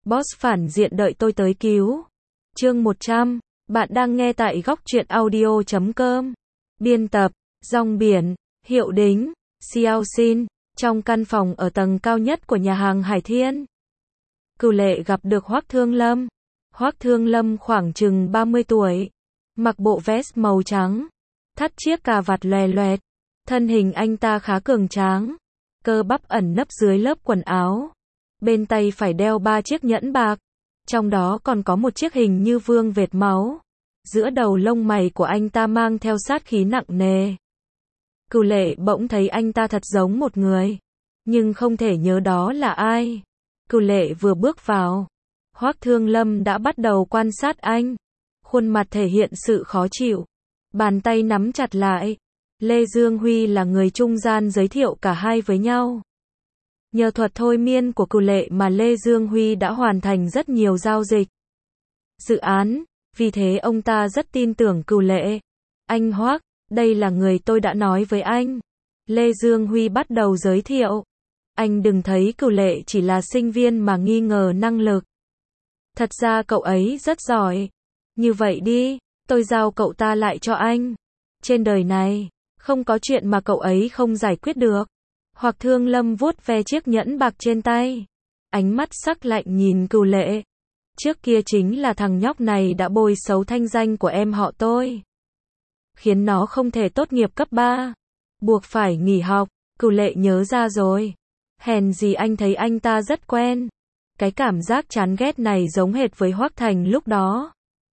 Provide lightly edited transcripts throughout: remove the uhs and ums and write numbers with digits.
Boss phản diện đợi tôi tới cứu. Chương 100, bạn đang nghe tại góc truyện audio.com. Biên tập, Rong Biển, Hiệu Đính, Xiao Xin, trong căn phòng ở tầng cao nhất của nhà hàng Hải Thiên. Cửu Lệ gặp được Hoắc Thương Lâm. Hoắc Thương Lâm khoảng chừng 30 tuổi, mặc bộ vest màu trắng, thắt chiếc cà vạt lòe loẹt, thân hình anh ta khá cường tráng, cơ bắp ẩn nấp dưới lớp quần áo. Bên tay phải đeo 3 chiếc nhẫn bạc, trong đó còn có một chiếc hình như vương vệt máu. Giữa đầu lông mày của anh ta mang theo sát khí nặng nề. Cửu Lệ bỗng thấy anh ta thật giống một người, nhưng không thể nhớ đó là ai. Cửu Lệ vừa bước vào, Hoắc Thương Lâm đã bắt đầu quan sát anh. Khuôn mặt thể hiện sự khó chịu, bàn tay nắm chặt lại. Lê Dương Huy là người trung gian giới thiệu cả hai với nhau. Nhờ thuật thôi miên của Cửu Lệ mà Lê Dương Huy đã hoàn thành rất nhiều giao dịch, dự án, vì thế ông ta rất tin tưởng Cửu Lệ. Anh Hoắc, đây là người tôi đã nói với anh. Lê Dương Huy bắt đầu giới thiệu. Anh đừng thấy Cửu Lệ chỉ là sinh viên mà nghi ngờ năng lực. Thật ra cậu ấy rất giỏi. Như vậy đi, tôi giao cậu ta lại cho anh. Trên đời này, không có chuyện mà cậu ấy không giải quyết được. Hoắc Thương Lâm vuốt ve chiếc nhẫn bạc trên tay, ánh mắt sắc lạnh nhìn Cửu Lệ. Trước kia chính là thằng nhóc này đã bôi xấu thanh danh của em họ tôi, khiến nó không thể tốt nghiệp cấp 3, buộc phải nghỉ học. Cửu Lệ nhớ ra rồi. Hèn gì anh thấy anh ta rất quen. Cái cảm giác chán ghét này giống hệt với Hoắc Thành lúc đó.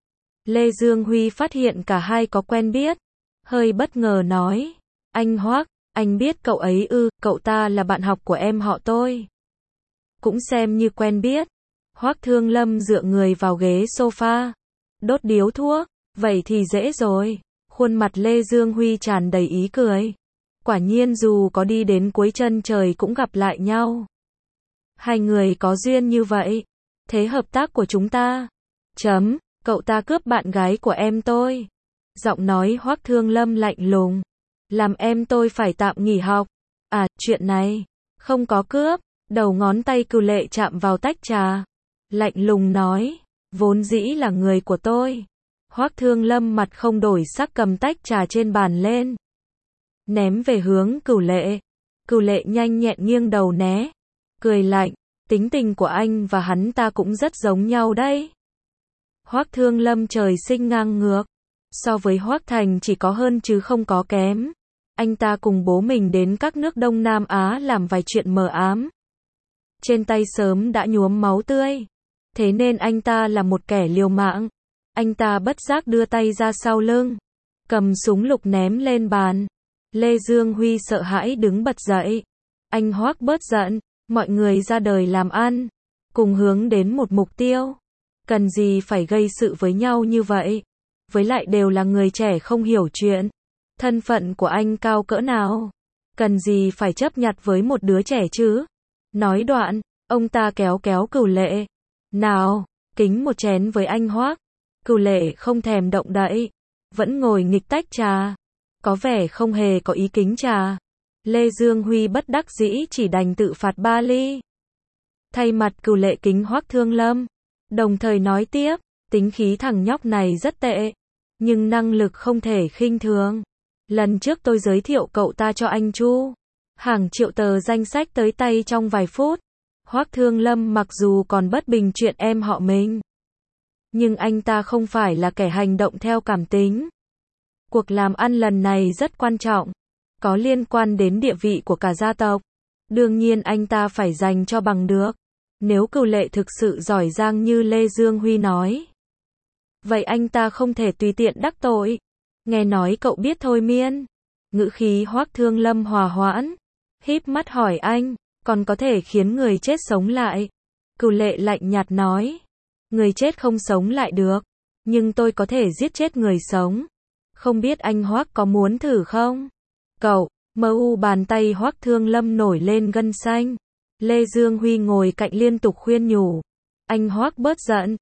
Lê Dương Huy phát hiện cả hai có quen biết, hơi bất ngờ nói. Anh Hoắc, anh biết cậu ấy ư? Cậu ta là bạn học của em họ tôi. Cũng xem như quen biết. Hoắc Thương Lâm dựa người vào ghế sofa, đốt điếu thuốc. Vậy thì dễ rồi. Khuôn mặt Lê Dương Huy tràn đầy ý cười. Quả nhiên dù có đi đến cuối chân trời cũng gặp lại nhau. Hai người có duyên như vậy. Thế hợp tác của chúng ta. Cậu ta cướp bạn gái của em tôi. Giọng nói Hoắc Thương Lâm lạnh lùng. Làm em tôi phải tạm nghỉ học. À, chuyện này, không có cướp. Đầu ngón tay Cửu Lệ chạm vào tách trà. Lạnh lùng nói, vốn dĩ là người của tôi. Hoắc Thương Lâm mặt không đổi sắc cầm tách trà trên bàn lên, ném về hướng Cửu Lệ. Cửu Lệ nhanh nhẹn nghiêng đầu né, cười lạnh, tính tình của anh và hắn ta cũng rất giống nhau đấy. Hoắc Thương Lâm trời sinh ngang ngược, so với Hoắc Thành chỉ có hơn chứ không có kém. Anh ta cùng bố mình đến các nước Đông Nam Á làm vài chuyện mờ ám, trên tay sớm đã nhuốm máu tươi, thế nên anh ta là một kẻ liều mạng. Anh ta bất giác đưa tay ra sau lưng, cầm súng lục ném lên bàn. Lê Dương Huy sợ hãi đứng bật dậy. Anh Hoắc bớt giận, mọi người ra đời làm ăn, cùng hướng đến một mục tiêu. Cần gì phải gây sự với nhau như vậy? Với lại đều là người trẻ không hiểu chuyện. Thân phận của anh cao cỡ nào? Cần gì phải chấp nhặt với một đứa trẻ chứ? Nói đoạn, ông ta kéo Cửu Lệ. Nào, kính một chén với anh Hoắc. Cửu Lệ không thèm động đậy, vẫn ngồi nghịch tách trà, có vẻ không hề có ý kính trà. Lê Dương Huy bất đắc dĩ chỉ đành tự phạt 3 ly. Thay mặt Cửu Lệ kính Hoắc Thương Lâm, đồng thời nói tiếp, tính khí thằng nhóc này rất tệ, nhưng năng lực không thể khinh thường. Lần trước tôi giới thiệu cậu ta cho anh Chu, hàng triệu tờ danh sách tới tay trong vài phút. Hoắc Thương Lâm mặc dù còn bất bình chuyện em họ mình, nhưng anh ta không phải là kẻ hành động theo cảm tính. Cuộc làm ăn lần này rất quan trọng, có liên quan đến địa vị của cả gia tộc. Đương nhiên anh ta phải dành cho bằng được. Nếu Cửu Lệ thực sự giỏi giang như Lê Dương Huy nói, vậy anh ta không thể tùy tiện đắc tội. Nghe nói cậu biết thôi miên. Ngữ khí Hoắc Thương Lâm hòa hoãn, híp mắt hỏi anh, còn có thể khiến người chết sống lại? Cửu Lệ lạnh nhạt nói, người chết không sống lại được, nhưng tôi có thể giết chết người sống. Không biết anh Hoắc có muốn thử không? Cậu, bàn tay Hoắc Thương Lâm nổi lên gân xanh. Lê Dương Huy ngồi cạnh liên tục khuyên nhủ. Anh Hoắc bớt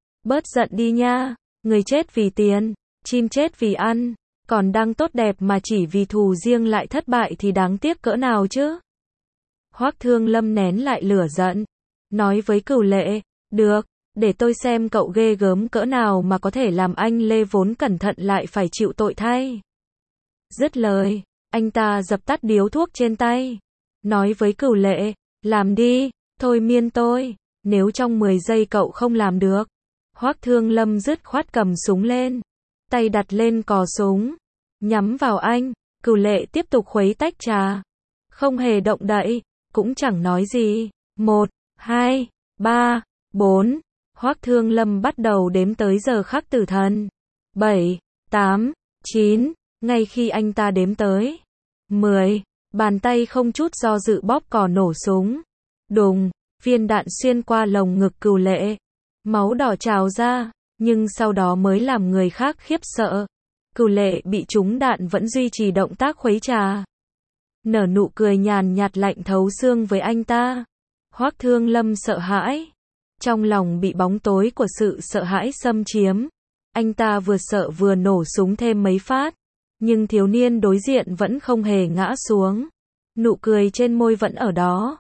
giận đi nha. Người chết vì tiền, chim chết vì ăn, còn đang tốt đẹp mà chỉ vì thù riêng lại thất bại thì đáng tiếc cỡ nào chứ? Hoắc Thương Lâm nén lại lửa giận, nói với Cửu Lệ, được, để tôi xem cậu ghê gớm cỡ nào mà có thể làm anh Lê vốn cẩn thận lại phải chịu tội thay. Dứt lời, anh ta dập tắt điếu thuốc trên tay, nói với Cửu Lệ, làm đi, thôi miên tôi, nếu trong 10 giây cậu không làm được. Hoắc Thương Lâm dứt khoát cầm súng lên, tay đặt lên cò súng, nhắm vào anh. Cửu Lệ tiếp tục khuấy tách trà, không hề động đậy, cũng chẳng nói gì. 1, 2, 3, 4, Hoắc Thương Lâm bắt đầu đếm tới giờ khắc tử thần. 7, 8, 9, ngay khi anh ta đếm tới 10, bàn tay không chút do dự bóp cò nổ súng. Đùng, viên đạn xuyên qua lồng ngực Cửu Lệ, máu đỏ trào ra, nhưng sau đó mới làm người khác khiếp sợ. Cửu Lệ bị trúng đạn vẫn duy trì động tác khuấy trà, nở nụ cười nhàn nhạt lạnh thấu xương với anh ta. Hoắc Thương Lâm sợ hãi, trong lòng bị bóng tối của sự sợ hãi xâm chiếm. Anh ta vừa sợ vừa nổ súng thêm mấy phát, nhưng thiếu niên đối diện vẫn không hề ngã xuống. Nụ cười trên môi vẫn ở đó.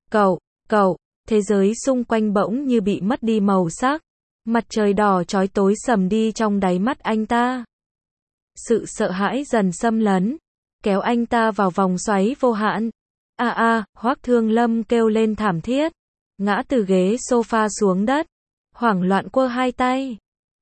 Cậu, thế giới xung quanh bỗng như bị mất đi màu sắc. Mặt trời đỏ chói tối sầm đi trong đáy mắt anh ta. Sự sợ hãi dần xâm lấn, kéo anh ta vào vòng xoáy vô hạn. Hoắc Thương Lâm kêu lên thảm thiết, ngã từ ghế sofa xuống đất, hoảng loạn quơ hai tay.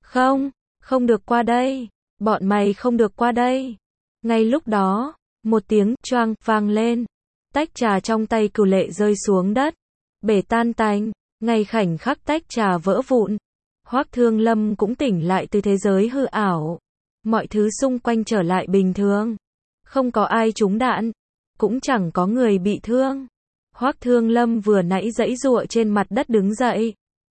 Không được qua đây, bọn mày không được qua đây. Ngay lúc đó, một tiếng choang vang lên, tách trà trong tay Cửu Lệ rơi xuống đất, bể tan tành. Ngay khoảnh khắc tách trà vỡ vụn, Hoắc Thương Lâm cũng tỉnh lại từ thế giới hư ảo. Mọi thứ xung quanh trở lại bình thường, không có ai trúng đạn, cũng chẳng có người bị thương. Hoắc Thương Lâm vừa nãy giãy giụa trên mặt đất đứng dậy,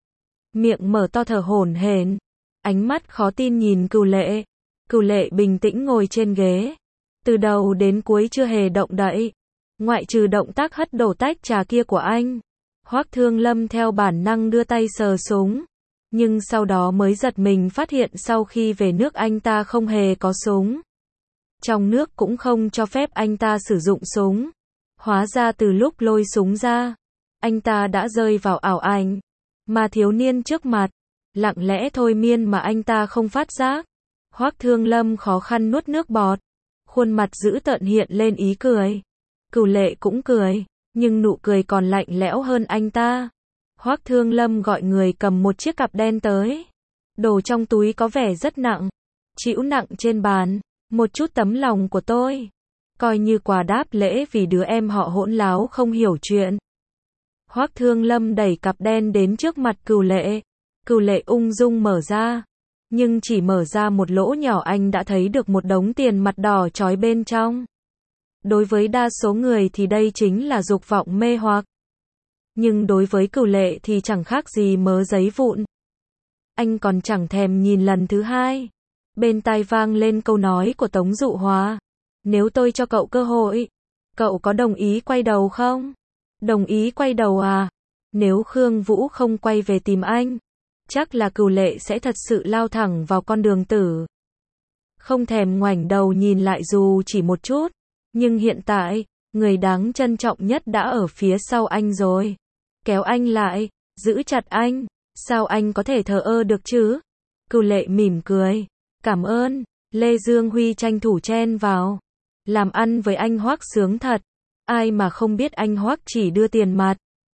miệng mở to thở hổn hển, ánh mắt khó tin nhìn Cửu Lệ. Cửu Lệ bình tĩnh ngồi trên ghế, từ đầu đến cuối chưa hề động đậy, ngoại trừ động tác hất đổ tách trà kia của anh. Hoắc Thương Lâm theo bản năng đưa tay sờ súng, nhưng sau đó mới giật mình phát hiện sau khi về nước anh ta không hề có súng. Trong nước cũng không cho phép anh ta sử dụng súng. Hóa ra từ lúc lôi súng ra, anh ta đã rơi vào ảo ảnh, mà thiếu niên trước mặt, lặng lẽ thôi miên mà anh ta không phát giác. Hoắc Thương Lâm khó khăn nuốt nước bọt, khuôn mặt dữ tợn hiện lên ý cười. Cửu Lệ cũng cười, nhưng nụ cười còn lạnh lẽo hơn anh ta. Hoắc Thương Lâm gọi người cầm một chiếc cặp đen tới. Đồ trong túi có vẻ rất nặng, trĩu nặng trên bàn. Một chút tấm lòng của tôi, coi như quà đáp lễ vì đứa em họ hỗn láo không hiểu chuyện. Hoắc Thương Lâm đẩy cặp đen đến trước mặt Cửu Lệ. Cửu Lệ ung dung mở ra, nhưng chỉ mở ra một lỗ nhỏ anh đã thấy được một đống tiền mặt đỏ chói bên trong. Đối với đa số người thì đây chính là dục vọng mê hoặc, nhưng đối với Cửu Lệ thì chẳng khác gì mớ giấy vụn. Anh còn chẳng thèm nhìn lần thứ hai. Bên tai vang lên câu nói của Tống Dụ Hòa. Nếu tôi cho cậu cơ hội, cậu có đồng ý quay đầu không? Đồng ý quay đầu à? Nếu Khương Vũ không quay về tìm anh, chắc là Cửu Lệ sẽ thật sự lao thẳng vào con đường tử. Không thèm ngoảnh đầu nhìn lại dù chỉ một chút. Nhưng hiện tại, người đáng trân trọng nhất đã ở phía sau anh rồi. Kéo anh lại, giữ chặt anh. Sao anh có thể thờ ơ được chứ? Cửu Lệ mỉm cười. Cảm ơn. Lê Dương Huy tranh thủ chen vào. Làm ăn với anh Hoắc sướng thật. Ai mà không biết anh Hoắc chỉ đưa tiền mặt.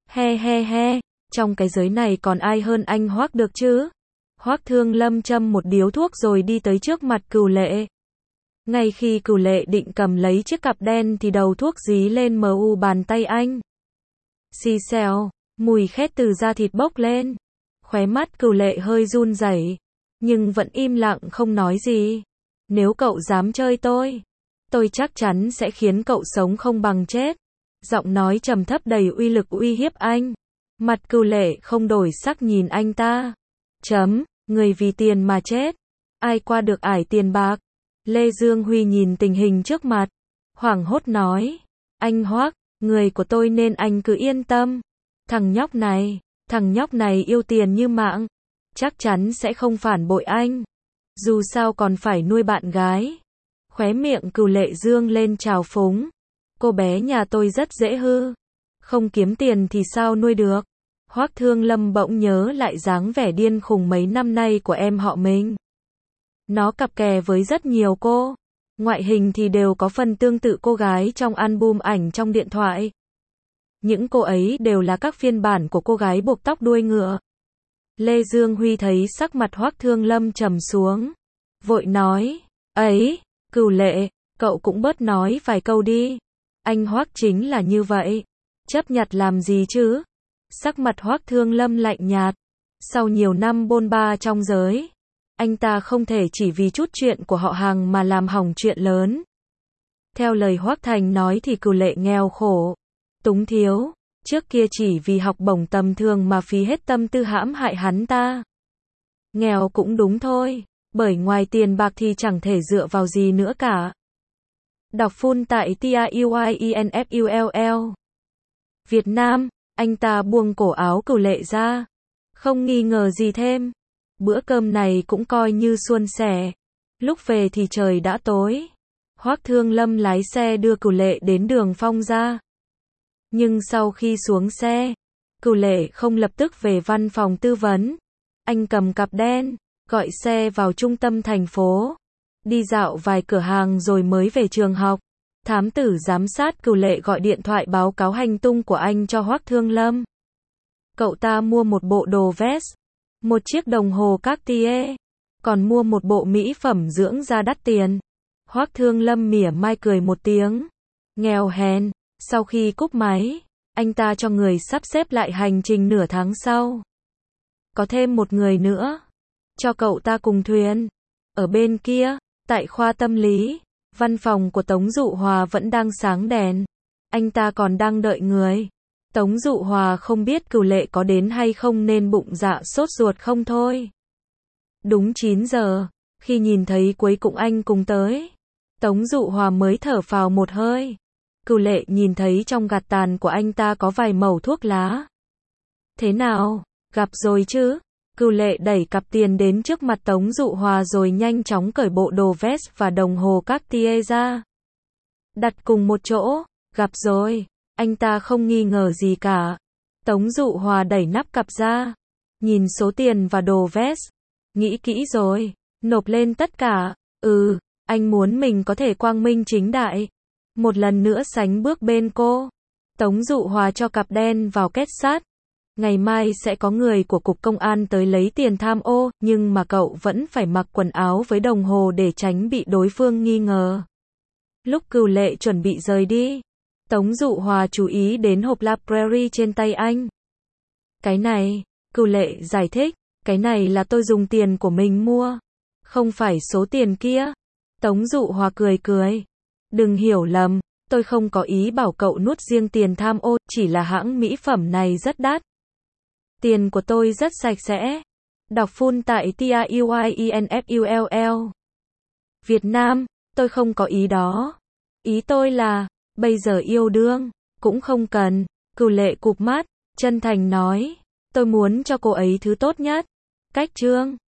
He. Trong cái giới này còn ai hơn anh Hoắc được chứ? Hoắc Thương Lâm châm một điếu thuốc rồi đi tới trước mặt Cửu Lệ. Ngay khi Cửu Lệ định cầm lấy chiếc cặp đen thì đầu thuốc dí lên mu bàn tay anh. Xì xèo, mùi khét từ da thịt bốc lên. Khóe mắt Cửu Lệ hơi run rẩy, nhưng vẫn im lặng không nói gì. Nếu cậu dám chơi tôi chắc chắn sẽ khiến cậu sống không bằng chết. Giọng nói trầm thấp đầy uy lực uy hiếp anh. Mặt Cửu Lệ không đổi sắc nhìn anh ta. Người vì tiền mà chết. Ai qua được ải tiền bạc. Lê Dương Huy nhìn tình hình trước mặt, hoảng hốt nói. Anh Hoắc, người của tôi nên anh cứ yên tâm. Thằng nhóc này yêu tiền như mạng. Chắc chắn sẽ không phản bội anh. Dù sao còn phải nuôi bạn gái. Khóe miệng Cửu Lệ dương lên trào phúng. Cô bé nhà tôi rất dễ hư. Không kiếm tiền thì sao nuôi được. Hoắc Thương Lâm bỗng nhớ lại dáng vẻ điên khùng mấy năm nay của em họ mình. Nó cặp kè với rất nhiều cô. Ngoại hình thì đều có phần tương tự cô gái trong album ảnh trong điện thoại. Những cô ấy đều là các phiên bản của cô gái buộc tóc đuôi ngựa. Lê Dương Huy thấy sắc mặt Hoắc Thương Lâm trầm xuống. Vội nói, ấy, Cửu Lệ, cậu cũng bớt nói vài câu đi. Anh Hoắc chính là như vậy. Chấp nhặt làm gì chứ? Sắc mặt Hoắc Thương Lâm lạnh nhạt. Sau nhiều năm bôn ba trong giới, anh ta không thể chỉ vì chút chuyện của họ Hàng mà làm hỏng chuyện lớn. Theo lời Hoắc Thành nói thì Cửu Lệ nghèo khổ, túng thiếu, trước kia chỉ vì học bổng tầm thường mà phí hết tâm tư hãm hại hắn ta. Nghèo cũng đúng thôi, bởi ngoài tiền bạc thì chẳng thể dựa vào gì nữa cả. Đọc full tại TIUIENFULL. Việt Nam, anh ta buông cổ áo Cửu Lệ ra. Không nghi ngờ gì thêm. Bữa cơm này cũng coi như suôn sẻ. Lúc về thì trời đã tối. Hoắc Thương Lâm lái xe đưa Cửu Lệ đến đường Phong ra. Nhưng sau khi xuống xe, Cửu Lệ không lập tức về văn phòng tư vấn. Anh cầm cặp đen, gọi xe vào trung tâm thành phố. Đi dạo vài cửa hàng rồi mới về trường học. Thám tử giám sát Cửu Lệ gọi điện thoại báo cáo hành tung của anh cho Hoắc Thương Lâm. Cậu ta mua một bộ đồ vest, một chiếc đồng hồ Cartier, còn mua một bộ mỹ phẩm dưỡng da đắt tiền. Hoắc Thương Lâm mỉa mai cười một tiếng. Nghèo hèn. Sau khi cúp máy, anh ta cho người sắp xếp lại hành trình nửa tháng sau. Có thêm một người nữa, cho cậu ta cùng thuyền. Ở bên kia, tại khoa tâm lý, văn phòng của Tống Dụ Hòa vẫn đang sáng đèn. Anh ta còn đang đợi người. Tống Dụ Hòa không biết Cửu Lệ có đến hay không nên bụng dạ sốt ruột không thôi. Đúng 9 giờ, khi nhìn thấy Quế Cụng Anh cùng tới, Tống Dụ Hòa mới thở phào một hơi. Cửu Lệ nhìn thấy trong gạt tàn của anh ta có vài mẩu thuốc lá. Thế nào, gặp rồi chứ? Cửu Lệ đẩy cặp tiền đến trước mặt Tống Dụ Hòa rồi nhanh chóng cởi bộ đồ vest và đồng hồ Cartier ra. Đặt cùng một chỗ, gặp rồi. Anh ta không nghi ngờ gì cả. Tống Dụ Hòa đẩy nắp cặp ra, nhìn số tiền và đồ vest. Nghĩ kỹ rồi, nộp lên tất cả. Anh muốn mình có thể quang minh chính đại. Một lần nữa sánh bước bên cô. Tống Dụ Hòa cho cặp đen vào kết sắt. Ngày mai sẽ có người của cục công an tới lấy tiền tham ô, nhưng mà cậu vẫn phải mặc quần áo với đồng hồ để tránh bị đối phương nghi ngờ. Lúc Cửu Lệ chuẩn bị rời đi, Tống Dụ Hòa chú ý đến hộp La Prairie trên tay anh. Cái này, Cửu Lệ giải thích, cái này là tôi dùng tiền của mình mua, không phải số tiền kia. Tống Dụ Hòa cười cười. Đừng hiểu lầm, tôi không có ý bảo cậu nuốt riêng tiền tham ô, chỉ là hãng mỹ phẩm này rất đắt. Tiền của tôi rất sạch sẽ. Đọc full tại TIUIENFULL. Việt Nam, tôi không có ý đó. Ý tôi là, bây giờ yêu đương, cũng không cần. Cửu Lệ cụp mắt, chân thành nói. Tôi muốn cho cô ấy thứ tốt nhất. Cách chương.